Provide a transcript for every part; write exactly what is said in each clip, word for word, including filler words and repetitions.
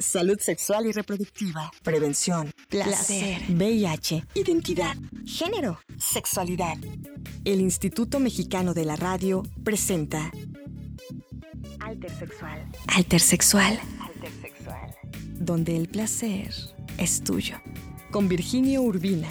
salud sexual y reproductiva, prevención, placer, placer, V I H, identidad, género, sexualidad. El Instituto Mexicano de la Radio presenta Altersexual. Altersexual. Altersexual. Donde el placer es tuyo. Con Virginio Urbina.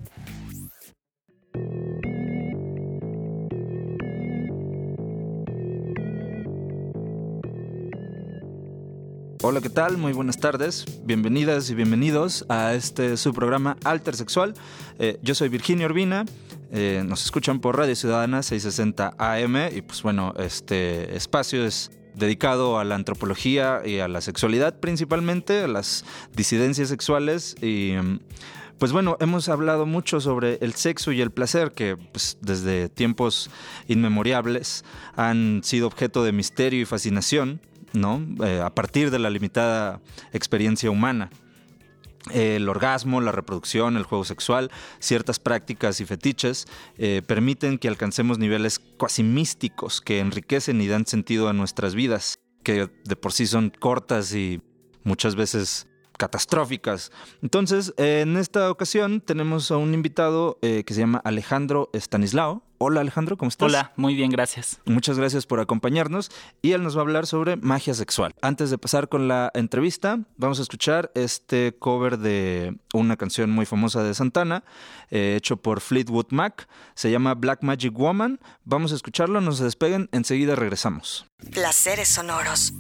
Hola, ¿qué tal? Muy buenas tardes. Bienvenidas y bienvenidos a este su programa Altersexual. Eh, yo soy Virginio Urbina. Eh, nos escuchan por Radio Ciudadana seiscientos sesenta A M y pues bueno, este espacio es dedicado a la antropología y a la sexualidad, principalmente a las disidencias sexuales y pues bueno, hemos hablado mucho sobre el sexo y el placer que pues, desde tiempos inmemorables han sido objeto de misterio y fascinación, ¿no? Eh, a partir de la limitada experiencia humana. Eh, el orgasmo, la reproducción, el juego sexual, ciertas prácticas y fetiches eh, permiten que alcancemos niveles cuasi místicos que enriquecen y dan sentido a nuestras vidas, que de por sí son cortas y muchas veces catastróficas. Entonces, eh, en esta ocasión tenemos a un invitado eh, que se llama Alejandro Estanislao. Hola Alejandro, ¿cómo estás? Hola, muy bien, gracias. Muchas gracias por acompañarnos y él nos va a hablar sobre magia sexual. Antes de pasar con la entrevista, vamos a escuchar este cover de una canción muy famosa de Santana, eh, hecho por Fleetwood Mac. Se llama Black Magic Woman. Vamos a escucharlo, no se despeguen, enseguida regresamos. Placeres sonoros.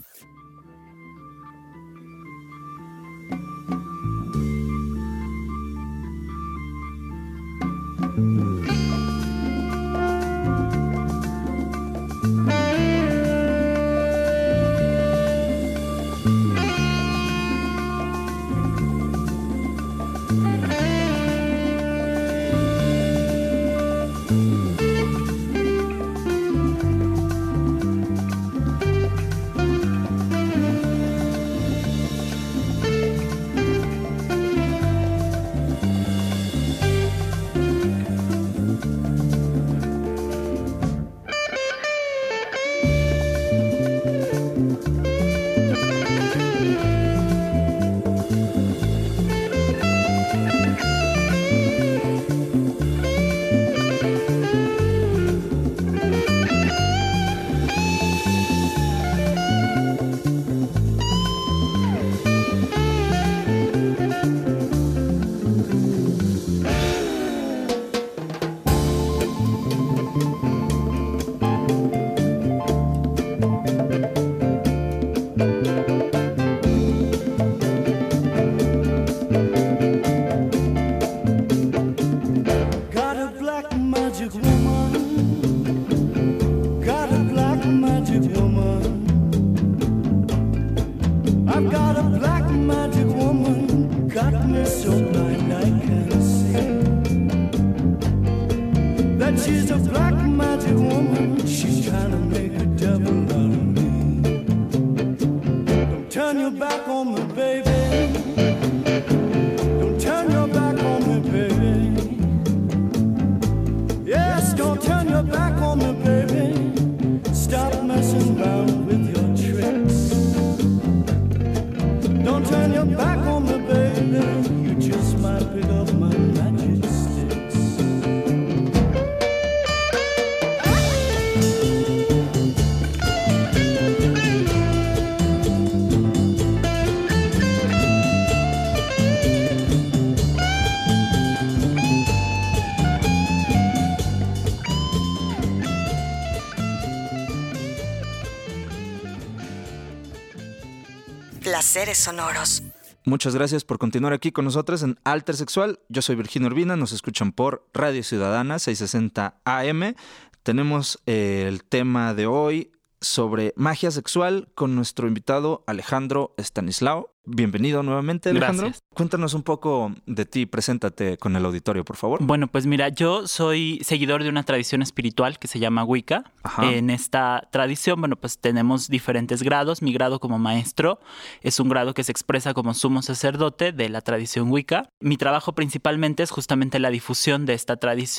Placeres sonoros. Muchas gracias por continuar aquí con nosotros en Altersexual. Yo soy Virginia Urbina, nos escuchan por Radio Ciudadana seiscientos sesenta A M. Tenemos eh, el tema de hoy sobre magia sexual con nuestro invitado Alejandro Estanislao. Bienvenido nuevamente, Alejandro. Gracias. Cuéntanos un poco de ti, preséntate con el auditorio, por favor. Bueno, pues mira, yo soy seguidor de una tradición espiritual que se llama Wicca. Ajá. En esta tradición, bueno, pues tenemos diferentes grados. Mi grado como maestro es un grado que se expresa como sumo sacerdote de la tradición Wicca. Mi trabajo principalmente es justamente la difusión de esta tradición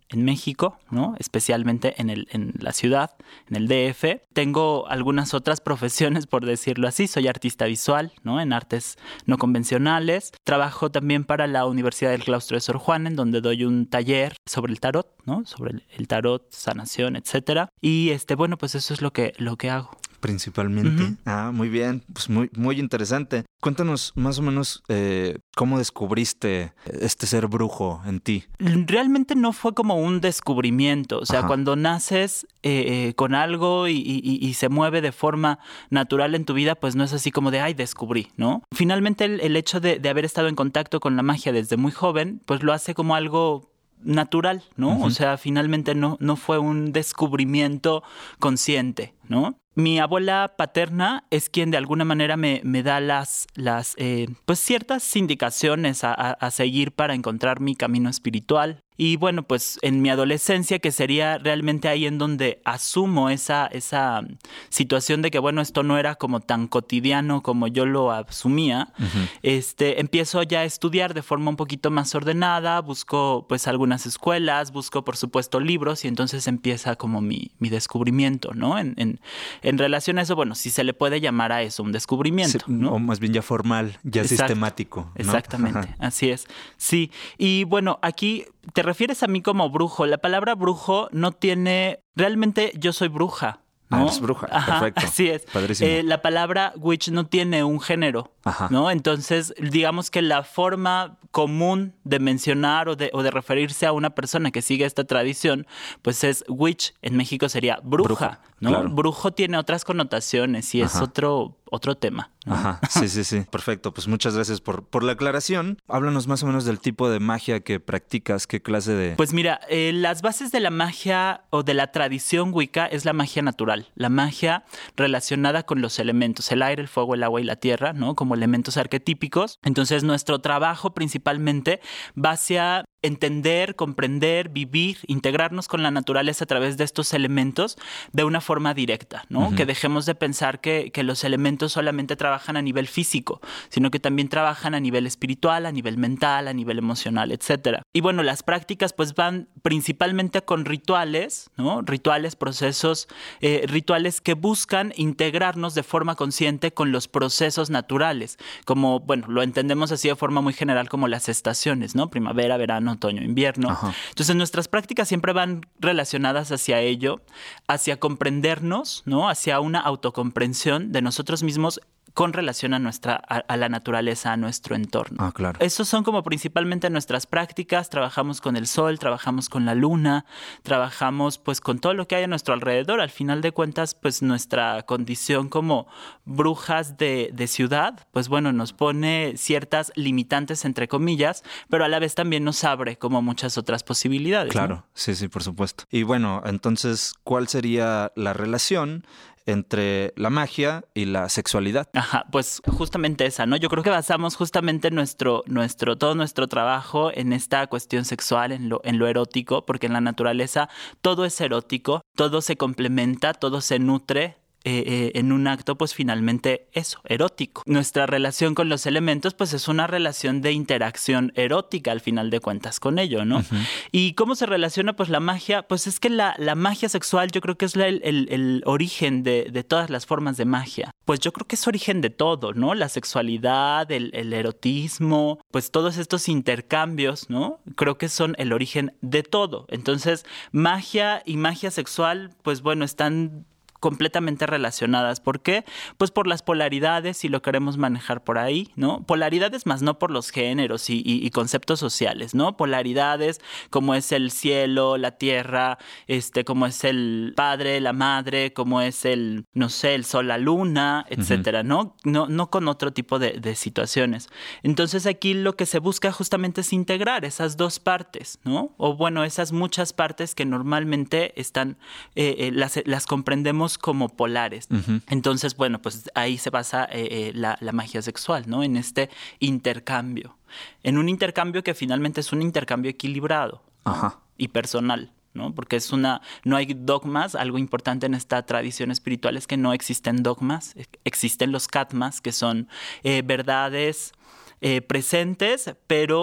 en México, ¿no? Especialmente en, el, en la ciudad, en el D F. Tengo algunas otras profesiones, por decirlo así. Soy artista visual, ¿no? En artes no convencionales. Trabajo también para la Universidad del Claustro de Sor Juana, en donde doy un taller sobre el tarot, ¿no? Sobre el, el tarot, sanación, etcétera. Y este, bueno, pues eso es lo que, lo que hago. Principalmente. Uh-huh. Ah, muy bien. Pues muy, muy interesante. Cuéntanos más o menos eh, cómo descubriste este ser brujo en ti. Realmente no fue como un descubrimiento. O sea, Ajá. cuando naces eh, eh, con algo y, y, y se mueve de forma natural en tu vida, pues no es así como de, ay, descubrí, ¿no? Finalmente el, el hecho de, de haber estado en contacto con la magia desde muy joven, pues lo hace como algo natural, ¿no? Uh-huh. O sea, finalmente no, no fue un descubrimiento consciente, ¿no? Mi abuela paterna es quien de alguna manera me, me da las, las eh, pues ciertas indicaciones a, a, a seguir para encontrar mi camino espiritual. Y bueno, pues en mi adolescencia, que sería realmente ahí en donde asumo esa, esa situación de que, bueno, esto no era como tan cotidiano como yo lo asumía, uh-huh. este, empiezo ya a estudiar de forma un poquito más ordenada, busco pues algunas escuelas, busco por supuesto libros y entonces empieza como mi, mi descubrimiento, ¿no? En, en, en relación a eso, bueno, si se le puede llamar a eso un descubrimiento, sí, ¿no? O más bien ya formal, ya Exacto. sistemático, ¿no? Exactamente, Ajá. así es. Sí, y bueno, aquí te refieres a mí como brujo. La palabra brujo no tiene... Realmente yo soy bruja, ¿no? Ah, eres bruja, Ajá, perfecto. Así es. Padrísimo. Eh, la palabra witch no tiene un género, Ajá. ¿no? Entonces, digamos que la forma común de mencionar o de, o de referirse a una persona que sigue esta tradición, pues es witch. En México sería bruja, bruja ¿no? Claro. Brujo tiene otras connotaciones y Ajá. es otro... otro tema, ¿no? Ajá, sí, sí, sí. Perfecto, pues muchas gracias por, por la aclaración. Háblanos más o menos del tipo de magia que practicas, qué clase de... Pues mira, eh, las bases de la magia o de la tradición wicca es la magia natural, la magia relacionada con los elementos, el aire, el fuego, el agua y la tierra, ¿no? Como elementos arquetípicos. Entonces nuestro trabajo principalmente va hacia entender, comprender, vivir, integrarnos con la naturaleza a través de estos elementos de una forma directa, ¿no? Uh-huh. Que dejemos de pensar que, que los elementos solamente trabajan a nivel físico, sino que también trabajan a nivel espiritual, a nivel mental, a nivel emocional, etcétera. Y bueno, las prácticas pues van principalmente con rituales, ¿no? Rituales, procesos, eh, rituales que buscan integrarnos de forma consciente con los procesos naturales, como, bueno, lo entendemos así de forma muy general como las estaciones, ¿no? Primavera, verano, otoño, invierno. Ajá. Entonces nuestras prácticas siempre van relacionadas hacia ello, hacia comprendernos, ¿no? Hacia una autocomprensión de nosotros mismos con relación a nuestra a, a la naturaleza, a nuestro entorno. Ah, claro. Esos son como principalmente nuestras prácticas. Trabajamos con el sol, trabajamos con la luna, trabajamos pues con todo lo que hay a nuestro alrededor. Al final de cuentas, pues nuestra condición como brujas de, de ciudad, pues bueno, nos pone ciertas limitantes entre comillas, pero a la vez también nos abre como muchas otras posibilidades. Claro, ¿no? sí, sí, por supuesto. Y bueno, entonces, ¿cuál sería la relación entre la magia y la sexualidad? Ajá, pues justamente esa, ¿no? Yo creo que basamos justamente nuestro, nuestro, todo nuestro trabajo en esta cuestión sexual, en lo, en lo erótico, porque en la naturaleza todo es erótico, todo se complementa, todo se nutre. Eh, eh, en un acto, pues finalmente eso, erótico. Nuestra relación con los elementos, pues es una relación de interacción erótica al final de cuentas con ello, ¿no? Uh-huh. ¿Y cómo se relaciona pues la magia? Pues es que la, la magia sexual yo creo que es la, el, el, el origen de, de todas las formas de magia. Pues yo creo que es origen de todo, ¿no? La sexualidad, el, el erotismo, pues todos estos intercambios, ¿no? Creo que son el origen de todo. Entonces, magia y magia sexual, pues bueno, están completamente relacionadas. ¿Por qué? Pues por las polaridades, si lo queremos manejar por ahí, ¿no? Polaridades más no por los géneros y, y, y conceptos sociales, ¿no? Polaridades como es el cielo, la tierra, este, como es el padre, la madre, como es el, no sé, el sol, la luna, etcétera, uh-huh. ¿no? No, no con otro tipo de, de situaciones. Entonces aquí lo que se busca justamente es integrar esas dos partes, ¿no? O bueno, esas muchas partes que normalmente están, eh, eh, las, las comprendemos como polares. Uh-huh. Entonces, bueno, pues ahí se basa eh, eh, la, la magia sexual, ¿no? En este intercambio. En un intercambio que finalmente es un intercambio equilibrado, Ajá. ¿no? Y personal, ¿no? Porque es una, no hay dogmas. Algo importante en esta tradición espiritual es que no existen dogmas. Existen los katmas, que son eh, verdades eh, presentes, pero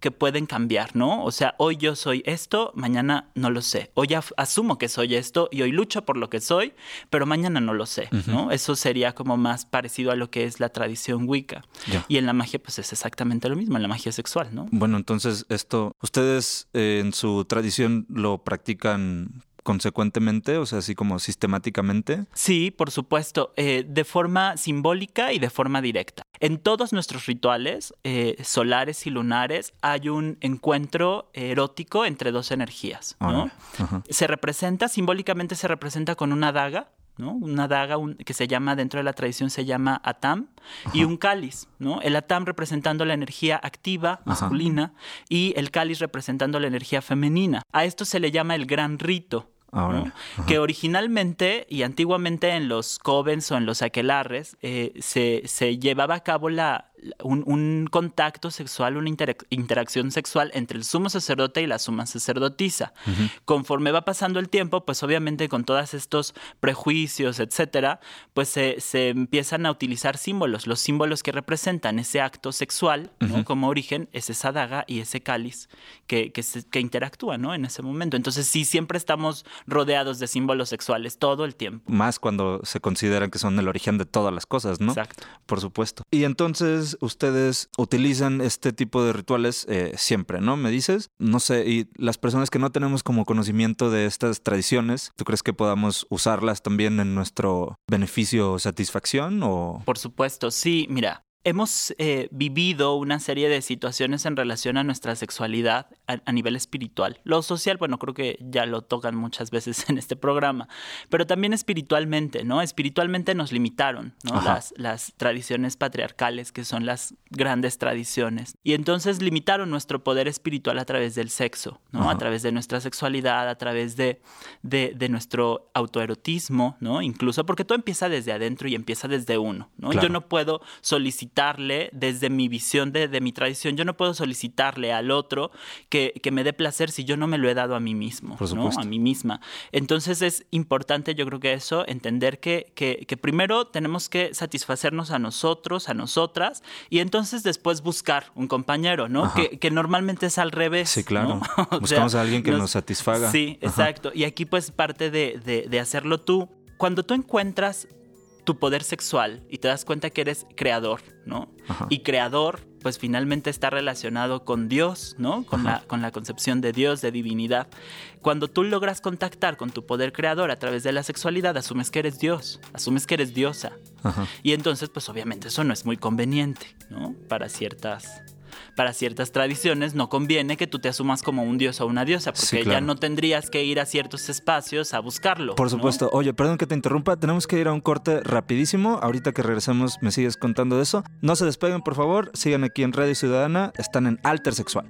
que pueden cambiar, ¿no? O sea, hoy yo soy esto, mañana no lo sé. Hoy af- asumo que soy esto y hoy lucho por lo que soy, pero mañana no lo sé, uh-huh. ¿no? Eso sería como más parecido a lo que es la tradición Wicca. Yeah. Y en la magia, pues es exactamente lo mismo, en la magia sexual, ¿no? Bueno, entonces esto, ¿ustedes eh, en su tradición lo practican consecuentemente, o sea, así como sistemáticamente? Sí, por supuesto, eh, de forma simbólica y de forma directa. En todos nuestros rituales eh, solares y lunares hay un encuentro erótico entre dos energías, ¿no? Uh-huh. Se representa, simbólicamente se representa con una daga, ¿no? Una daga un, que se llama, dentro de la tradición se llama atam, uh-huh. y un cáliz, ¿no? El atam representando la energía activa, masculina, uh-huh. y el cáliz representando la energía femenina. A esto se le llama el gran rito. ¿no? Que originalmente y antiguamente en los covens o en los aquelarres eh, se, se llevaba a cabo la, un, un contacto sexual, una interac- interacción sexual entre el sumo sacerdote y la suma sacerdotisa. Uh-huh. Conforme va pasando el tiempo, pues obviamente con todos estos prejuicios, etcétera, pues se, se empiezan a utilizar símbolos. Los símbolos que representan ese acto sexual, ¿no? Uh-huh. Como origen es esa daga y ese cáliz que, que, se, que interactúa, ¿no? En ese momento. Entonces sí, siempre estamos rodeados de símbolos sexuales todo el tiempo. Más cuando se consideran que son el origen de todas las cosas, ¿no? Exacto. Por supuesto. Y entonces ustedes utilizan este tipo de rituales eh, siempre, ¿no? Me dices, no sé, y las personas que no tenemos como conocimiento de estas tradiciones, ¿tú crees que podamos usarlas también en nuestro beneficio o satisfacción? O... Por supuesto, sí. Mira, hemos eh, vivido una serie de situaciones en relación a nuestra sexualidad a, a nivel espiritual. Lo social, bueno, creo que ya lo tocan muchas veces en este programa, pero también espiritualmente, ¿no? Espiritualmente nos limitaron, ¿no? Las, las tradiciones patriarcales, que son las grandes tradiciones. Y entonces limitaron nuestro poder espiritual a través del sexo, ¿no? Ajá. A través de nuestra sexualidad, a través de, de, de nuestro autoerotismo, ¿no? Incluso porque todo empieza desde adentro y empieza desde uno, ¿no? Claro. Yo no puedo solicitar desde mi visión de, de mi tradición, yo no puedo solicitarle al otro que, que me dé placer si yo no me lo he dado a mí mismo, ¿no? A mí misma. Entonces es importante, yo creo que eso, entender que, que, que primero tenemos que satisfacernos a nosotros, a nosotras, y entonces después buscar un compañero, ¿no? Que, que normalmente es al revés. Sí, claro. ¿no? Buscamos sea, a alguien que nos, nos satisfaga. Sí, Ajá. exacto. Y aquí pues parte de, de, de hacerlo tú. Cuando tú encuentras tu poder sexual y te das cuenta que eres creador, ¿no? Ajá. Y creador, pues finalmente está relacionado con Dios, ¿no? Con la, con la concepción de Dios, de divinidad. Cuando tú logras contactar con tu poder creador a través de la sexualidad, asumes que eres Dios, asumes que eres diosa. Ajá. Y entonces, pues obviamente eso no es muy conveniente, ¿no? Para ciertas... Para ciertas tradiciones no conviene que tú te asumas como un dios o una diosa, porque sí, claro. ya no tendrías que ir a ciertos espacios a buscarlo. Por supuesto. ¿No? Oye, perdón que te interrumpa, tenemos que ir a un corte rapidísimo. Ahorita que regresemos me sigues contando de eso. No se despeguen, por favor. Sigan aquí en Radio Ciudadana. Están en Altersexual.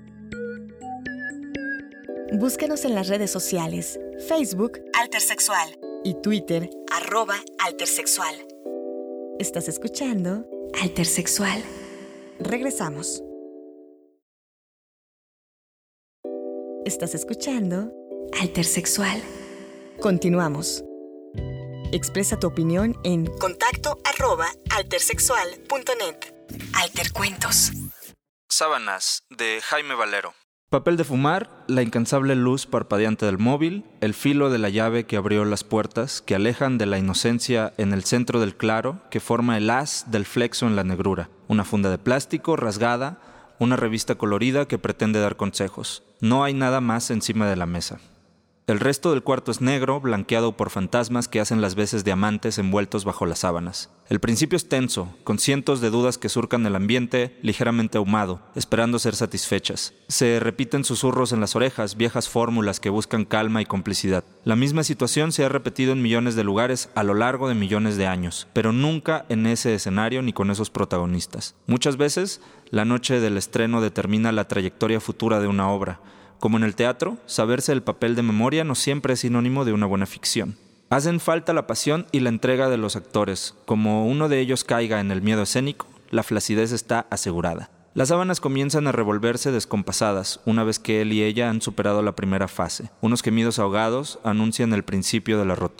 Búsquenos en las redes sociales. Facebook, Altersexual. Y Twitter, arroba Altersexual. Estás escuchando Altersexual. Regresamos. Estás escuchando Altersexual. Continuamos. Expresa tu opinión en contacto arroba altersexual punto net. Altercuentos. Sábanas, de Jaime Valero. Papel de fumar, la incansable luz parpadeante del móvil, el filo de la llave que abrió las puertas, que alejan de la inocencia en el centro del claro, que forma el haz del flexo en la negrura. Una funda de plástico rasgada, una revista colorida que pretende dar consejos. No hay nada más encima de la mesa. El resto del cuarto es negro, blanqueado por fantasmas que hacen las veces de amantes envueltos bajo las sábanas. El principio es tenso, con cientos de dudas que surcan el ambiente, ligeramente ahumado, esperando ser satisfechas. Se repiten susurros en las orejas, viejas fórmulas que buscan calma y complicidad. La misma situación se ha repetido en millones de lugares a lo largo de millones de años, pero nunca en ese escenario ni con esos protagonistas. Muchas veces, la noche del estreno determina la trayectoria futura de una obra. Como en el teatro, saberse el papel de memoria no siempre es sinónimo de una buena ficción. Hacen falta la pasión y la entrega de los actores. Como uno de ellos caiga en el miedo escénico, la flacidez está asegurada. Las sábanas comienzan a revolverse descompasadas una vez que él y ella han superado la primera fase. Unos gemidos ahogados anuncian el principio de la rotura.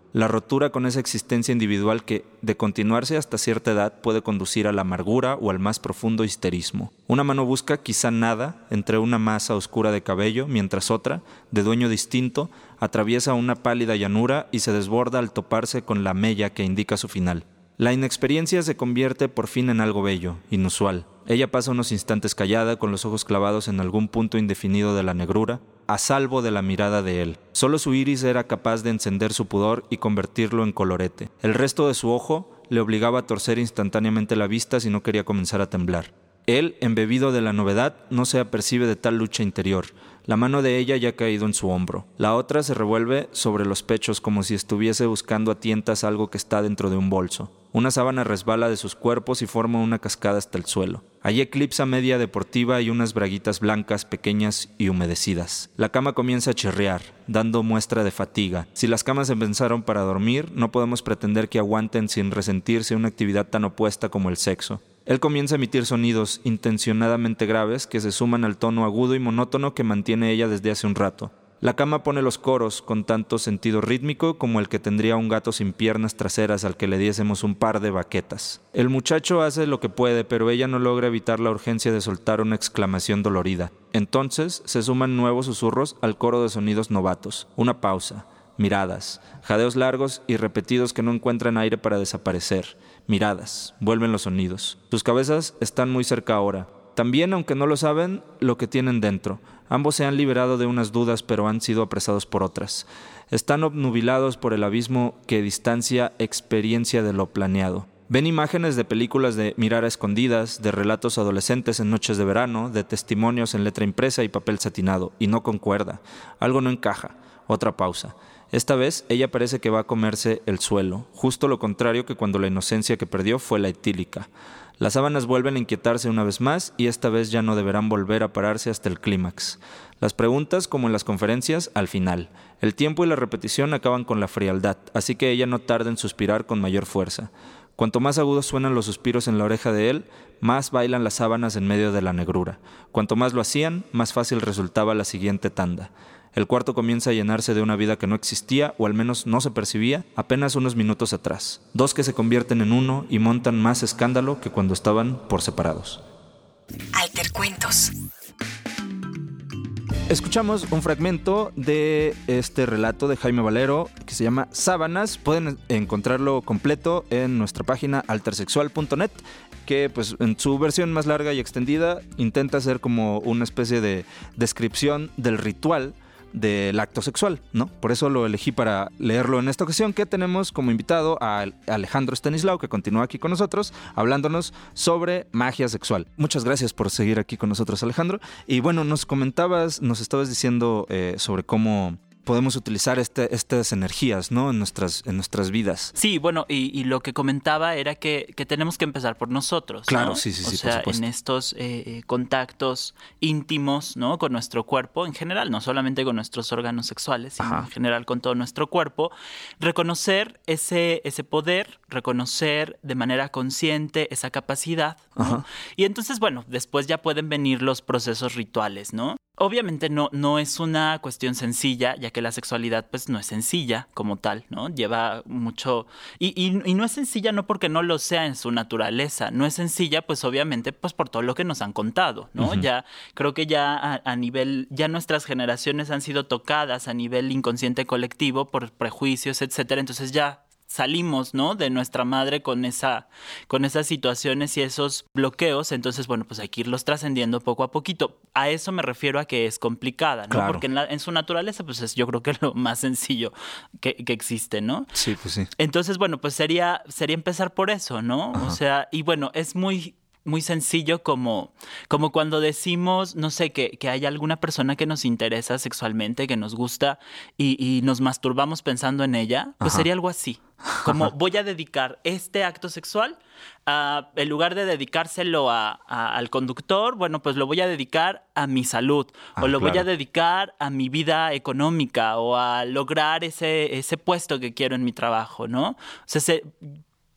La rotura con esa existencia individual que, de continuarse hasta cierta edad, puede conducir a la amargura o al más profundo histerismo. Una mano busca quizá nada entre una masa oscura de cabello, mientras otra, de dueño distinto, atraviesa una pálida llanura y se desborda al toparse con la mella que indica su final. La inexperiencia se convierte por fin en algo bello, inusual. Ella pasa unos instantes callada, con los ojos clavados en algún punto indefinido de la negrura, a salvo de la mirada de él. Solo su iris era capaz de encender su pudor y convertirlo en colorete. El resto de su ojo le obligaba a torcer instantáneamente la vista si no quería comenzar a temblar. Él, embebido de la novedad, no se apercibe de tal lucha interior. La mano de ella ya ha caído en su hombro. La otra se revuelve sobre los pechos como si estuviese buscando a tientas algo que está dentro de un bolso. Una sábana resbala de sus cuerpos y forma una cascada hasta el suelo. Allí eclipsa media deportiva y unas braguitas blancas, pequeñas y humedecidas. La cama comienza a chirriar, dando muestra de fatiga. Si las camas se pensaron para dormir, no podemos pretender que aguanten sin resentirse una actividad tan opuesta como el sexo. Él comienza a emitir sonidos intencionadamente graves que se suman al tono agudo y monótono que mantiene ella desde hace un rato. La cama pone los coros con tanto sentido rítmico como el que tendría un gato sin piernas traseras al que le diésemos un par de baquetas. El muchacho hace lo que puede, pero ella no logra evitar la urgencia de soltar una exclamación dolorida. Entonces se suman nuevos susurros al coro de sonidos novatos. Una pausa. Miradas. Jadeos largos y repetidos que no encuentran aire para desaparecer. Miradas. Vuelven los sonidos. Sus cabezas están muy cerca ahora. También, aunque no lo saben, lo que tienen dentro. Ambos se han liberado de unas dudas, pero han sido apresados por otras. Están obnubilados por el abismo que distancia experiencia de lo planeado. Ven imágenes de películas de mirar a escondidas, de relatos adolescentes en noches de verano, de testimonios en letra impresa y papel satinado, y no concuerda. Algo no encaja. Otra pausa. Esta vez ella parece que va a comerse el suelo, justo lo contrario que cuando la inocencia que perdió fue la etílica. Las sábanas vuelven a inquietarse una vez más y esta vez ya no deberán volver a pararse hasta el clímax. Las preguntas, como en las conferencias, al final. El tiempo y la repetición acaban con la frialdad, así que ella no tarda en suspirar con mayor fuerza. Cuanto más agudos suenan los suspiros en la oreja de él, más bailan las sábanas en medio de la negrura. Cuanto más lo hacían, más fácil resultaba la siguiente tanda. El cuarto comienza a llenarse de una vida que no existía, o al menos no se percibía, apenas unos minutos atrás. Dos que se convierten en uno y montan más escándalo que cuando estaban por separados. Altercuentos. Escuchamos un fragmento de este relato de Jaime Valero que se llama Sábanas. Pueden encontrarlo completo en nuestra página altersexual punto net, que pues en su versión más larga y extendida intenta hacer como una especie de descripción del ritual del acto sexual, ¿no? Por eso lo elegí para leerlo en esta ocasión, que tenemos como invitado a Alejandro Stanislao, que continúa aquí con nosotros, hablándonos sobre magia sexual. Muchas gracias por seguir aquí con nosotros, Alejandro. Y bueno, nos comentabas, nos estabas diciendo eh, sobre cómo podemos utilizar este, estas energías, ¿no? En nuestras, en nuestras vidas. Sí, bueno, y, y lo que comentaba era que, que tenemos que empezar por nosotros, Claro, ¿no? sí, sí, sí, o sea, por supuesto. en estos eh, contactos íntimos, ¿no? Con nuestro cuerpo en general, no solamente con nuestros órganos sexuales, sino Ajá. en general con todo nuestro cuerpo. Reconocer ese, ese poder, reconocer de manera consciente esa capacidad, ¿no? Ajá. Y entonces, bueno, después ya pueden venir los procesos rituales, ¿no? Obviamente no, no es una cuestión sencilla, ya que la sexualidad pues no es sencilla como tal, ¿no? Lleva mucho... Y, y, y no es sencilla no porque no lo sea en su naturaleza, no es sencilla pues obviamente pues por todo lo que nos han contado, ¿no? Uh-huh. Ya creo que ya a, a nivel... Ya nuestras generaciones han sido tocadas a nivel inconsciente colectivo por prejuicios, etcétera, entonces ya... salimos, ¿no? De nuestra madre con esa, con esas situaciones y esos bloqueos, entonces, bueno, pues hay que irlos trascendiendo poco a poquito. A eso me refiero a que es complicada, ¿no? Claro. Porque en, la, en su naturaleza, pues es yo creo que es lo más sencillo que, que existe, ¿no? Sí, pues sí. Entonces, bueno, pues sería, sería empezar por eso, ¿no? Ajá. O sea, y bueno, es muy... muy sencillo como, como cuando decimos, no sé, que, que hay alguna persona que nos interesa sexualmente, que nos gusta y, y nos masturbamos pensando en ella, pues Ajá. sería algo así. Como voy a dedicar este acto sexual, a, en lugar de dedicárselo a, a, al conductor, bueno, pues lo voy a dedicar a mi salud, Ah, o lo claro. voy a dedicar a mi vida económica, o a lograr ese, ese puesto que quiero en mi trabajo, ¿no? O sea, se...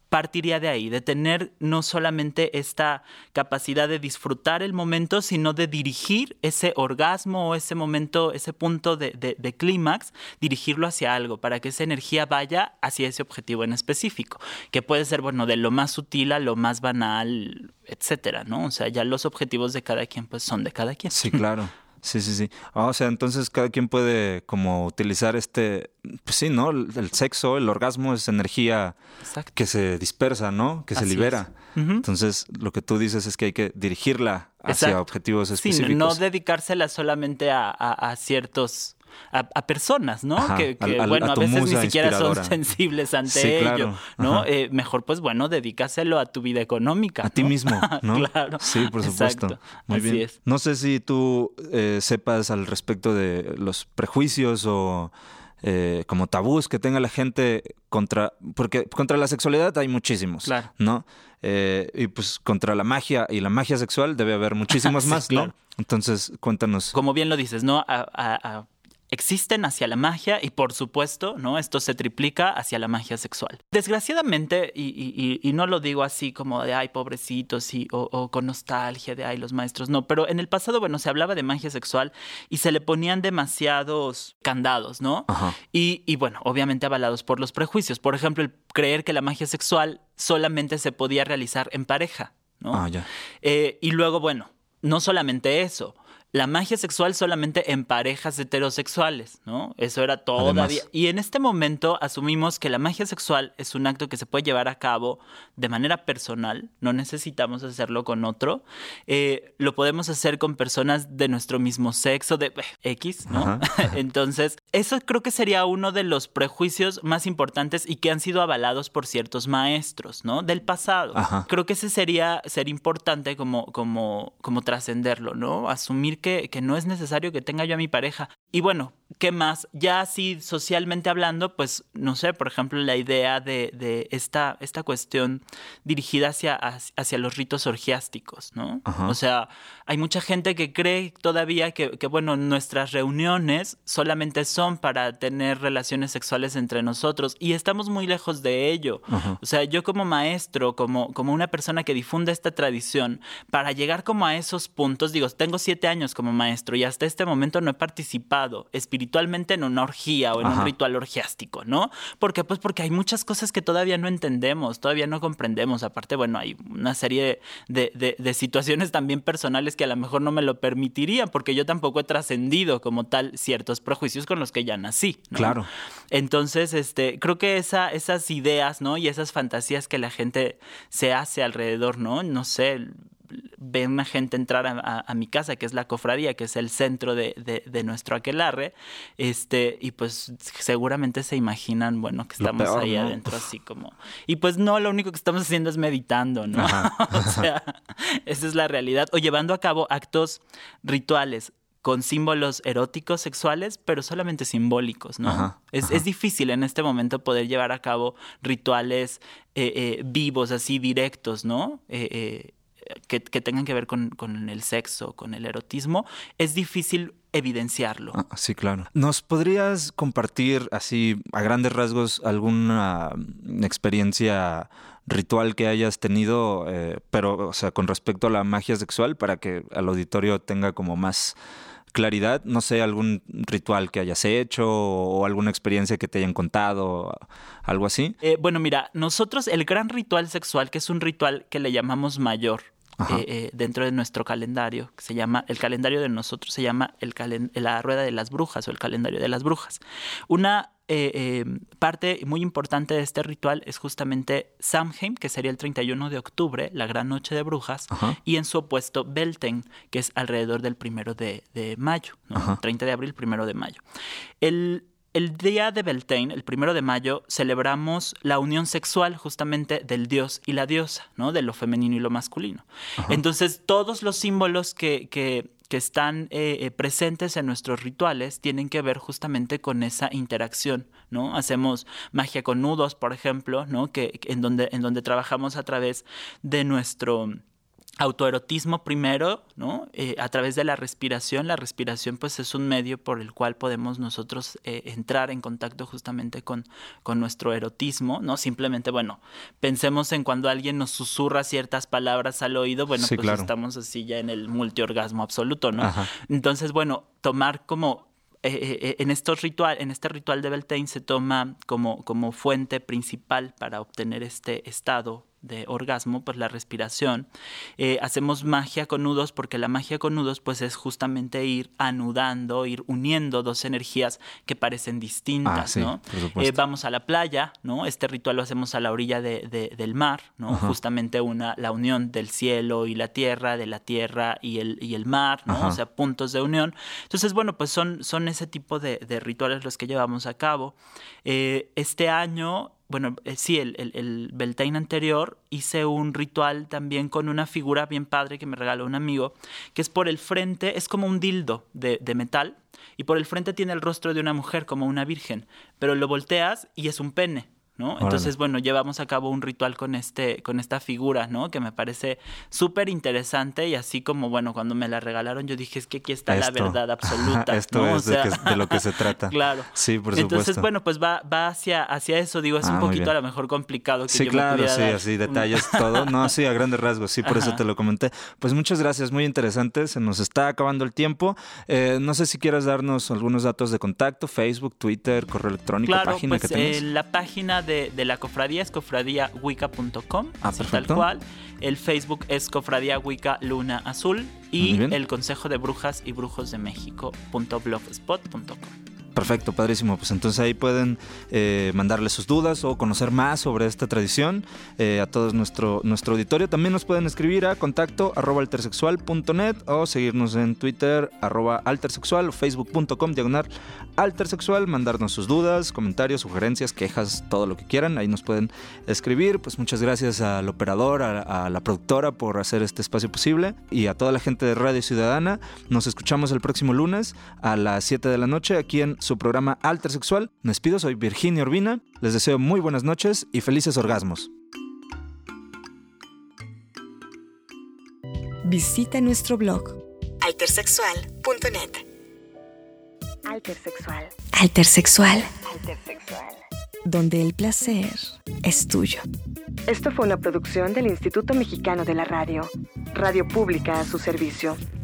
partiría de ahí, de tener no solamente esta capacidad de disfrutar el momento, sino de dirigir ese orgasmo o ese momento, ese punto de, de, de clímax, dirigirlo hacia algo, para que esa energía vaya hacia ese objetivo en específico, que puede ser, bueno, de lo más sutil a lo más banal, etcétera, ¿no? O sea, ya los objetivos de cada quien, pues, son de cada quien. Sí, claro. Sí, sí, sí. Ah, o sea, entonces cada quien puede como utilizar este, pues sí, ¿no? El, el sexo, el orgasmo es energía Exacto. que se dispersa, ¿no? Que Así se libera. Uh-huh. Entonces, lo que tú dices es que hay que dirigirla hacia Exacto. objetivos específicos. Sí, no dedicársela solamente a, a, a ciertos... A, a personas, ¿no? Ajá, que, que al, bueno, a, a veces ni siquiera inspiradora. son sensibles ante sí, ello, claro. ¿no? Eh, mejor, pues bueno, dedícaselo a tu vida económica. A ¿no? ti mismo, ¿no? Claro. Sí, por supuesto. Exacto. Muy Así bien. es. No sé si tú eh, sepas al respecto de los prejuicios o eh, como tabús que tenga la gente contra... Porque contra la sexualidad hay muchísimos, claro. ¿no? Eh, y pues contra la magia y la magia sexual debe haber muchísimos sí, más, claro. ¿no? Entonces, cuéntanos. Como bien lo dices, ¿no? A, a, a... existen hacia la magia y, por supuesto, ¿no? Esto se triplica hacia la magia sexual. Desgraciadamente, y, y, y no lo digo así como de, ay, pobrecitos, y, o, o con nostalgia de, ay, los maestros, no. Pero en el pasado, bueno, se hablaba de magia sexual y se le ponían demasiados candados, ¿no? Ajá. Y, y, bueno, obviamente avalados por los prejuicios. Por ejemplo, el creer que la magia sexual solamente se podía realizar en pareja, ¿no? Ah, ya. Eh, y luego, bueno, no solamente eso. La magia sexual solamente en parejas heterosexuales, ¿no? Eso era todavía... Además. Y en este momento asumimos que la magia sexual es un acto que se puede llevar a cabo de manera personal. No necesitamos hacerlo con otro. Eh, lo podemos hacer con personas de nuestro mismo sexo, de eh, X, ¿no? Entonces, eso creo que sería uno de los prejuicios más importantes y que han sido avalados por ciertos maestros, ¿no? Del pasado. Ajá. Creo que ese sería, sería importante como, como, como trascenderlo, ¿no? Asumir Que, que no es necesario que tenga yo a mi pareja. Y bueno, ¿qué más? Ya así socialmente hablando, pues no sé, por ejemplo, la idea de, de esta, esta cuestión dirigida hacia, hacia los ritos orgiásticos, ¿no? Ajá. O sea, hay mucha gente que cree todavía que, que, bueno, nuestras reuniones solamente son para tener relaciones sexuales entre nosotros y estamos muy lejos de ello. Ajá. O sea, yo como maestro, como, como una persona que difunde esta tradición, para llegar como a esos puntos, digo, tengo siete años como maestro y hasta este momento no he participado espiritualmente en una orgía o en Ajá. un ritual orgiástico, ¿no? ¿Por qué? Pues porque hay muchas cosas que todavía no entendemos, todavía no comprendemos. Aparte, bueno, hay una serie de, de, de situaciones también personales que a lo mejor no me lo permitirían porque yo tampoco he trascendido como tal ciertos prejuicios con los que ya nací, ¿no? Claro. Entonces, este, creo que esa, esas ideas, ¿no? Y esas fantasías que la gente se hace alrededor, ¿no? No sé... ve una gente entrar a, a, a mi casa, que es la cofradía, que es el centro de, de, de nuestro aquelarre, este, y pues seguramente se imaginan, bueno, que estamos peor, ahí ¿no? adentro así como... Y pues no, lo único que estamos haciendo es meditando, ¿no? O sea, esa es la realidad. O llevando a cabo actos rituales con símbolos eróticos sexuales, pero solamente simbólicos, ¿no? Ajá, es, ajá. es difícil en este momento poder llevar a cabo rituales eh, eh, vivos, así directos, ¿no? Eh, eh, Que, que tengan que ver con, con el sexo, con el erotismo, es difícil evidenciarlo. Ah, sí, claro. ¿Nos podrías compartir así a grandes rasgos alguna experiencia ritual que hayas tenido, eh, pero o sea, con respecto a la magia sexual, para que el auditorio tenga como más claridad? No sé, algún ritual que hayas hecho o alguna experiencia que te hayan contado, algo así. Eh, bueno, mira, nosotros el gran ritual sexual, que es un ritual que le llamamos mayor, Eh, eh, dentro de nuestro calendario, que se llama, el calendario de nosotros se llama el calen, la rueda de las brujas o el calendario de las brujas. Una eh, eh, parte muy importante de este ritual es justamente Samhain, que sería el treinta y uno de octubre, la gran noche de brujas, Ajá. y en su opuesto Beltane, que es alrededor del primero de, de mayo, ¿no? treinta de abril, primero de mayo. El El día de Beltane, el primero de mayo, celebramos la unión sexual justamente del dios y la diosa, ¿no? De lo femenino y lo masculino. Ajá. Entonces, todos los símbolos que, que, que están eh, presentes en nuestros rituales tienen que ver justamente con esa interacción, ¿no? Hacemos magia con nudos, por ejemplo, ¿no? Que, en donde, en donde trabajamos a través de nuestro... autoerotismo primero, ¿no? Eh, a través de la respiración. La respiración pues es un medio por el cual podemos nosotros eh, entrar en contacto justamente con, con nuestro erotismo, ¿no? Simplemente, bueno, pensemos en cuando alguien nos susurra ciertas palabras al oído, bueno, sí, pues claro. estamos así ya en el multiorgasmo absoluto, ¿no? Ajá. Entonces, bueno, tomar como... Eh, eh, en, estos ritual, en este ritual de Beltane se toma como, como fuente principal para obtener este estado de orgasmo, pues la respiración. Eh, hacemos magia con nudos, porque la magia con nudos pues es justamente ir anudando, ir uniendo dos energías que parecen distintas, ah, sí, ¿no? por supuesto. Eh, vamos a la playa, ¿no? Este ritual lo hacemos a la orilla de, de, del mar, ¿no? Ajá. Justamente una, la unión del cielo y la tierra, de la tierra y el, y el mar, ¿no? Ajá. O sea, puntos de unión. Entonces, bueno, pues son, son ese tipo de, de rituales los que llevamos a cabo. Eh, este año... Bueno, eh, sí, el, el, el Beltane anterior hice un ritual también con una figura bien padre que me regaló un amigo, que es por el frente, es como un dildo de, de metal, y por el frente tiene el rostro de una mujer, como una virgen, pero lo volteas y es un pene, ¿no? Órale. Entonces, bueno, llevamos a cabo un ritual con este, con esta figura, ¿no? Que me parece súper interesante, y así como, bueno, cuando me la regalaron yo dije, es que aquí está Esto. la verdad absoluta. Esto ¿no? es O sea, de, que, de lo que se trata. Claro. Sí, por supuesto. Entonces, bueno, pues va, va hacia, hacia eso, digo, es Ah, un muy poquito bien. a lo mejor complicado que Sí, yo claro, me pudiera sí, dar así un- detalles, todo. No, sí, a grandes rasgos, sí, por eso Ajá. te lo comenté. Pues muchas gracias, muy interesante. Se nos está acabando el tiempo. Eh, no sé si quieras darnos algunos datos de contacto: Facebook, Twitter, correo electrónico, Claro, página pues que tengas. eh, la página de, de la cofradía es cofradía wicca punto com, Ah, así tal perfecto. cual. El Facebook es Cofradía Wicca Luna Azul, Muy y bien. el Consejo de Brujas y Brujos de México punto blogspot punto com. Perfecto, padrísimo. Pues entonces ahí pueden eh, mandarle sus dudas o conocer más sobre esta tradición eh, a todo nuestro, nuestro auditorio. También nos pueden escribir a contacto arroba altersexual punto net o seguirnos en Twitter arroba altersexual o facebook punto com diagonal altersexual, mandarnos sus dudas, comentarios, sugerencias, quejas, todo lo que quieran. Ahí nos pueden escribir. Pues muchas gracias al operador, a, a la productora por hacer este espacio posible, y a toda la gente de Radio Ciudadana. Nos escuchamos el próximo lunes a las siete de la noche aquí en su programa Altersexual. Me despido, soy Virginia Urbina. Les deseo muy buenas noches y felices orgasmos. Visita nuestro blog altersexual punto net. Altersexual. Altersexual, Altersexual. donde el placer es tuyo. Esto fue una producción del Instituto Mexicano de la Radio. Radio pública a su servicio.